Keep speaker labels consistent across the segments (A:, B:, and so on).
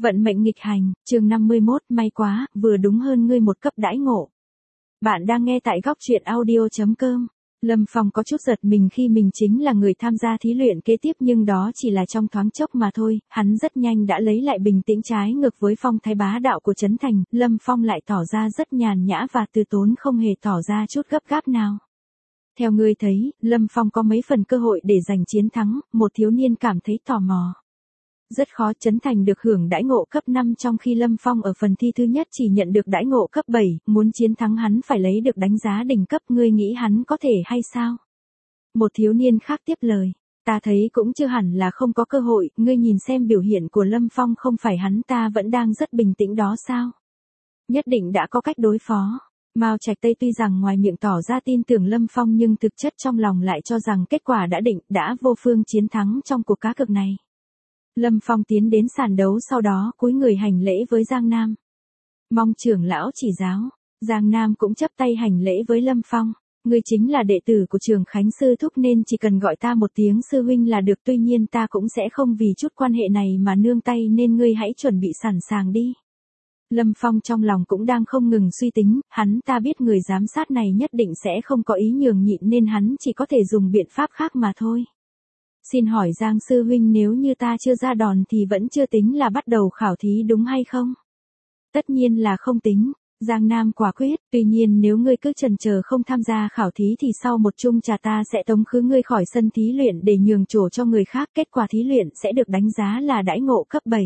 A: Vận mệnh nghịch hành, chương 51, may quá, vừa đúng hơn ngươi một cấp đãi ngộ. Bạn đang nghe tại góc truyện audio.com. Lâm Phong có chút giật mình khi mình chính là người tham gia thí luyện kế tiếp, nhưng đó chỉ là trong thoáng chốc mà thôi, hắn rất nhanh đã lấy lại bình tĩnh, trái ngược với phong thái bá đạo của Trấn Thành, Lâm Phong lại tỏ ra rất nhàn nhã và từ tốn, không hề tỏ ra chút gấp gáp nào. Theo ngươi thấy, Lâm Phong có mấy phần cơ hội để giành chiến thắng, một thiếu niên cảm thấy tò mò. Rất khó. Trấn Thành được hưởng đãi ngộ cấp 5 trong khi Lâm Phong ở phần thi thứ nhất chỉ nhận được đãi ngộ cấp 7, muốn chiến thắng hắn phải lấy được đánh giá đỉnh cấp, ngươi nghĩ hắn có thể hay sao? Một thiếu niên khác tiếp lời, ta thấy cũng chưa hẳn là không có cơ hội, ngươi nhìn xem biểu hiện của Lâm Phong, không phải hắn ta vẫn đang rất bình tĩnh đó sao? Nhất định đã có cách đối phó. Mao Trạch Tây tuy rằng ngoài miệng tỏ ra tin tưởng Lâm Phong nhưng thực chất trong lòng lại cho rằng kết quả đã định, đã vô phương chiến thắng trong cuộc cá cược này. Lâm Phong tiến đến sàn đấu, sau đó cúi người hành lễ với Giang Nam. Mong trưởng lão chỉ giáo. Giang Nam cũng chắp tay hành lễ với Lâm Phong. Ngươi chính là đệ tử của Trường Khánh sư thúc nên chỉ cần gọi ta một tiếng sư huynh là được, tuy nhiên ta cũng sẽ không vì chút quan hệ này mà nương tay, nên ngươi hãy chuẩn bị sẵn sàng đi. Lâm Phong trong lòng cũng đang không ngừng suy tính, hắn ta biết người giám sát này nhất định sẽ không có ý nhường nhịn nên hắn chỉ có thể dùng biện pháp khác mà thôi. Xin hỏi Giang sư huynh, nếu như ta chưa ra đòn thì vẫn chưa tính là bắt đầu khảo thí đúng hay không? Tất nhiên là không tính. Giang Nam quả quyết, tuy nhiên nếu ngươi cứ chần chờ không tham gia khảo thí thì sau một chung trà ta sẽ tống khứ ngươi khỏi sân thí luyện để nhường chỗ cho người khác, kết quả thí luyện sẽ được đánh giá là đãi ngộ cấp 7.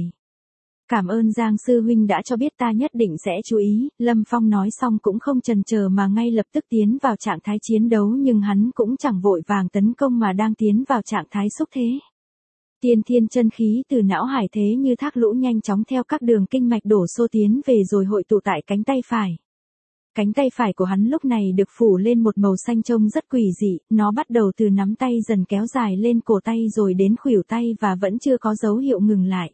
A: Cảm ơn Giang sư huynh đã cho biết, ta nhất định sẽ chú ý. Lâm Phong nói xong cũng không chần chờ mà ngay lập tức tiến vào trạng thái chiến đấu, nhưng hắn cũng chẳng vội vàng tấn công mà đang tiến vào trạng thái xúc thế. Tiên thiên chân khí từ não hải thế như thác lũ nhanh chóng theo các đường kinh mạch đổ xô tiến về rồi hội tụ tại cánh tay phải. Cánh tay phải của hắn lúc này được phủ lên một màu xanh trông rất quỷ dị, nó bắt đầu từ nắm tay dần kéo dài lên cổ tay rồi đến khuỷu tay và vẫn chưa có dấu hiệu ngừng lại.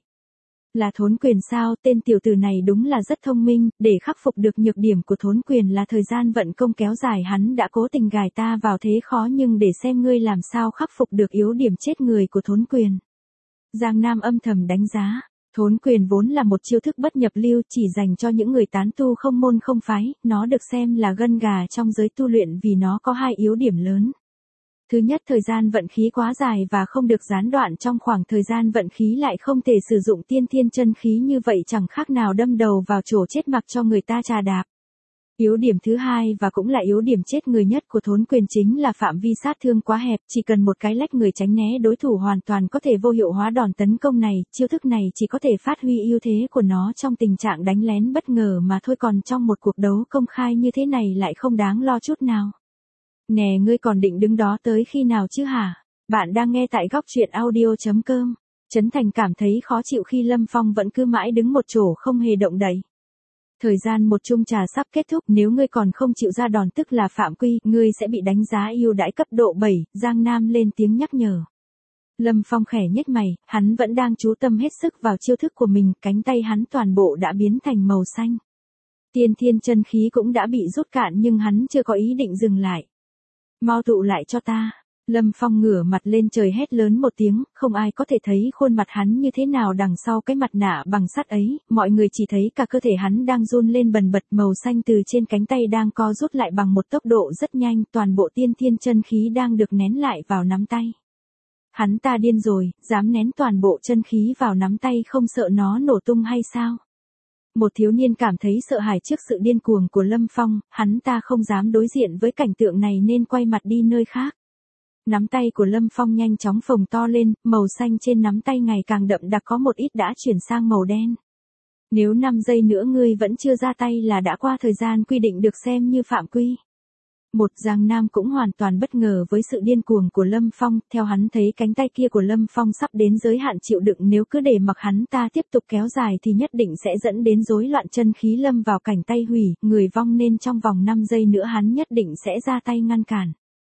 A: Là thốn quyền sao? Tên tiểu tử này đúng là rất thông minh, để khắc phục được nhược điểm của thốn quyền là thời gian vận công kéo dài, hắn đã cố tình gài ta vào thế khó, nhưng để xem ngươi làm sao khắc phục được yếu điểm chết người của thốn quyền. Giang Nam âm thầm đánh giá, thốn quyền vốn là một chiêu thức bất nhập lưu, chỉ dành cho những người tán tu không môn không phái, nó được xem là gân gà trong giới tu luyện vì nó có hai yếu điểm lớn. Thứ nhất, thời gian vận khí quá dài và không được gián đoạn, trong khoảng thời gian vận khí lại không thể sử dụng tiên thiên chân khí, như vậy chẳng khác nào đâm đầu vào chỗ chết mặc cho người ta trà đạp. Yếu điểm thứ hai và cũng là yếu điểm chết người nhất của thốn quyền chính là phạm vi sát thương quá hẹp, chỉ cần một cái lách người tránh né đối thủ hoàn toàn có thể vô hiệu hóa đòn tấn công này, chiêu thức này chỉ có thể phát huy ưu thế của nó trong tình trạng đánh lén bất ngờ mà thôi, còn trong một cuộc đấu công khai như thế này lại không đáng lo chút nào. Nè, ngươi còn định đứng đó tới khi nào chứ hả? Bạn đang nghe tại góc truyện audio.com. Trấn Thành cảm thấy khó chịu khi Lâm Phong vẫn cứ mãi đứng một chỗ không hề động đậy. Thời gian một chung trà sắp kết thúc, nếu ngươi còn không chịu ra đòn tức là phạm quy, ngươi sẽ bị đánh giá ưu đãi cấp độ 7, Giang Nam lên tiếng nhắc nhở. Lâm Phong khẽ nhếch mày, hắn vẫn đang chú tâm hết sức vào chiêu thức của mình, cánh tay hắn toàn bộ đã biến thành màu xanh. Tiên thiên chân khí cũng đã bị rút cạn nhưng hắn chưa có ý định dừng lại. Mau tụ lại cho ta. Lâm Phong ngửa mặt lên trời hét lớn một tiếng, không ai có thể thấy khuôn mặt hắn như thế nào đằng sau cái mặt nạ bằng sắt ấy, mọi người chỉ thấy cả cơ thể hắn đang run lên bần bật, màu xanh từ trên cánh tay đang co rút lại bằng một tốc độ rất nhanh, toàn bộ tiên thiên chân khí đang được nén lại vào nắm tay. Hắn ta điên rồi, dám nén toàn bộ chân khí vào nắm tay, không sợ nó nổ tung hay sao? Một thiếu niên cảm thấy sợ hãi trước sự điên cuồng của Lâm Phong, hắn ta không dám đối diện với cảnh tượng này nên quay mặt đi nơi khác. Nắm tay của Lâm Phong nhanh chóng phồng to lên, màu xanh trên nắm tay ngày càng đậm đặc, có một ít đã chuyển sang màu đen. Nếu 5 giây nữa ngươi vẫn chưa ra tay là đã qua thời gian quy định được xem như phạm quy. Một Giang Nam cũng hoàn toàn bất ngờ với sự điên cuồng của Lâm Phong, theo hắn thấy cánh tay kia của Lâm Phong sắp đến giới hạn chịu đựng, nếu cứ để mặc hắn ta tiếp tục kéo dài thì nhất định sẽ dẫn đến rối loạn chân khí, lâm vào cảnh tay hủy, người vong, nên trong vòng 5 giây nữa hắn nhất định sẽ ra tay ngăn cản.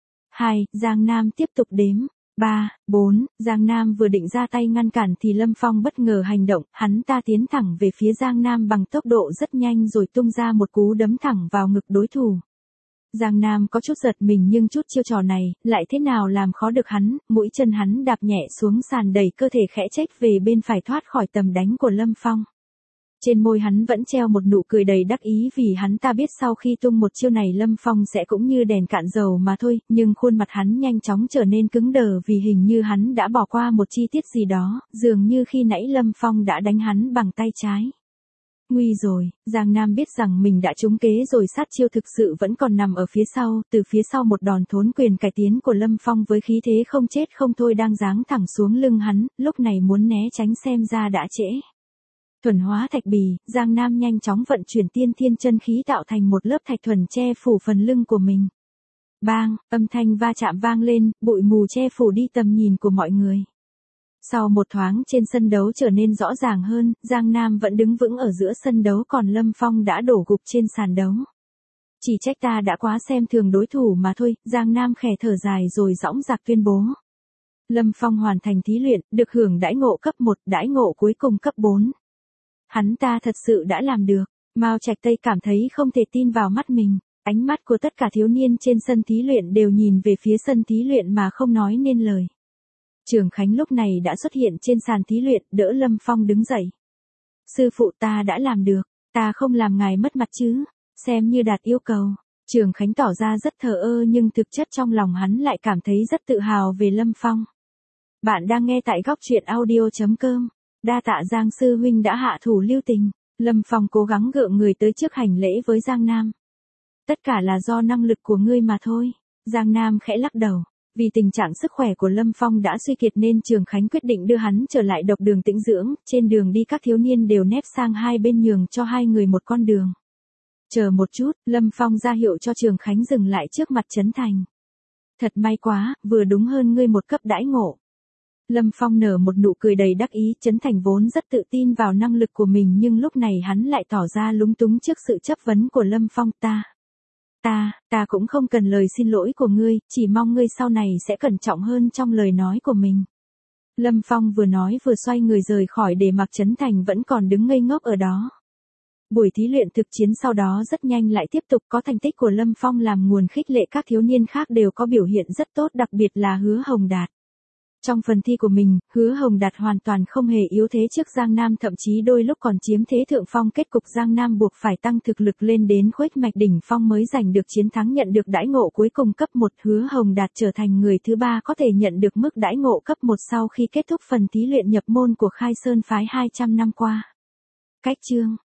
A: 2. Giang Nam tiếp tục đếm. 3, 4, Giang Nam vừa định ra tay ngăn cản thì Lâm Phong bất ngờ hành động, hắn ta tiến thẳng về phía Giang Nam bằng tốc độ rất nhanh rồi tung ra một cú đấm thẳng vào ngực đối thủ. Giang Nam có chút giật mình nhưng chút chiêu trò này, lại thế nào làm khó được hắn, mũi chân hắn đạp nhẹ xuống sàn, đẩy cơ thể khẽ chếch về bên phải thoát khỏi tầm đánh của Lâm Phong. Trên môi hắn vẫn treo một nụ cười đầy đắc ý vì hắn ta biết sau khi tung một chiêu này Lâm Phong sẽ cũng như đèn cạn dầu mà thôi, nhưng khuôn mặt hắn nhanh chóng trở nên cứng đờ vì hình như hắn đã bỏ qua một chi tiết gì đó, dường như khi nãy Lâm Phong đã đánh hắn bằng tay trái. Nguy rồi, Giang Nam biết rằng mình đã trúng kế rồi, sát chiêu thực sự vẫn còn nằm ở phía sau, từ phía sau một đòn thốn quyền cải tiến của Lâm Phong với khí thế không chết không thôi đang giáng thẳng xuống lưng hắn, lúc này muốn né tránh xem ra đã trễ. Thuần hóa thạch bì, Giang Nam nhanh chóng vận chuyển tiên thiên chân khí tạo thành một lớp thạch thuần che phủ phần lưng của mình. Bang, âm thanh va chạm vang lên, bụi mù che phủ đi tầm nhìn của mọi người. Sau một thoáng trên sân đấu trở nên rõ ràng hơn, Giang Nam vẫn đứng vững ở giữa sân đấu còn Lâm Phong đã đổ gục trên sàn đấu. Chỉ trách ta đã quá xem thường đối thủ mà thôi, Giang Nam khẽ thở dài rồi dõng dạc tuyên bố. Lâm Phong hoàn thành thí luyện, được hưởng đãi ngộ cấp 1, đãi ngộ cuối cùng cấp 4. Hắn ta thật sự đã làm được. Mao Trạch Tây cảm thấy không thể tin vào mắt mình. Ánh mắt của tất cả thiếu niên trên sân thí luyện đều nhìn về phía sân thí luyện mà không nói nên lời. Trường Khánh lúc này đã xuất hiện trên sàn thí luyện, đỡ Lâm Phong đứng dậy. Sư phụ, ta đã làm được, ta không làm ngài mất mặt chứ, xem như đạt yêu cầu. Trường Khánh tỏ ra rất thờ ơ nhưng thực chất trong lòng hắn lại cảm thấy rất tự hào về Lâm Phong. Bạn đang nghe tại góc truyện audio.com. Đa tạ Giang sư huynh đã hạ thủ lưu tình. Lâm Phong cố gắng gượng người tới trước hành lễ với Giang Nam. Tất cả là do năng lực của ngươi mà thôi. Giang Nam khẽ lắc đầu. Vì tình trạng sức khỏe của Lâm Phong đã suy kiệt nên Trường Khánh quyết định đưa hắn trở lại độc đường tĩnh dưỡng. Trên đường đi các thiếu niên đều nép sang hai bên nhường cho hai người một con đường. Chờ một chút, Lâm Phong ra hiệu cho Trường Khánh dừng lại trước mặt Trấn Thành. Thật may quá, vừa đúng hơn ngươi một cấp đãi ngộ. Lâm Phong nở một nụ cười đầy đắc ý, Trấn Thành vốn rất tự tin vào năng lực của mình nhưng lúc này hắn lại tỏ ra lúng túng trước sự chất vấn của Lâm Phong. Ta cũng không cần lời xin lỗi của ngươi, chỉ mong ngươi sau này sẽ cẩn trọng hơn trong lời nói của mình. Lâm Phong vừa nói vừa xoay người rời khỏi để mặc Trấn Thành vẫn còn đứng ngây ngốc ở đó. Buổi thí luyện thực chiến sau đó rất nhanh lại tiếp tục, có thành tích của Lâm Phong làm nguồn khích lệ các thiếu niên khác đều có biểu hiện rất tốt, đặc biệt là Hứa Hồng Đạt. Trong phần thi của mình, Hứa Hồng Đạt hoàn toàn không hề yếu thế trước Giang Nam, thậm chí đôi lúc còn chiếm thế thượng phong. Kết cục Giang Nam buộc phải tăng thực lực lên đến khuếch mạch đỉnh phong mới giành được chiến thắng, nhận được đãi ngộ cuối cùng cấp 1. Hứa Hồng Đạt trở thành người thứ 3 có thể nhận được mức đãi ngộ cấp 1 sau khi kết thúc phần thí luyện nhập môn của Khai Sơn phái 200 năm qua. Cách chương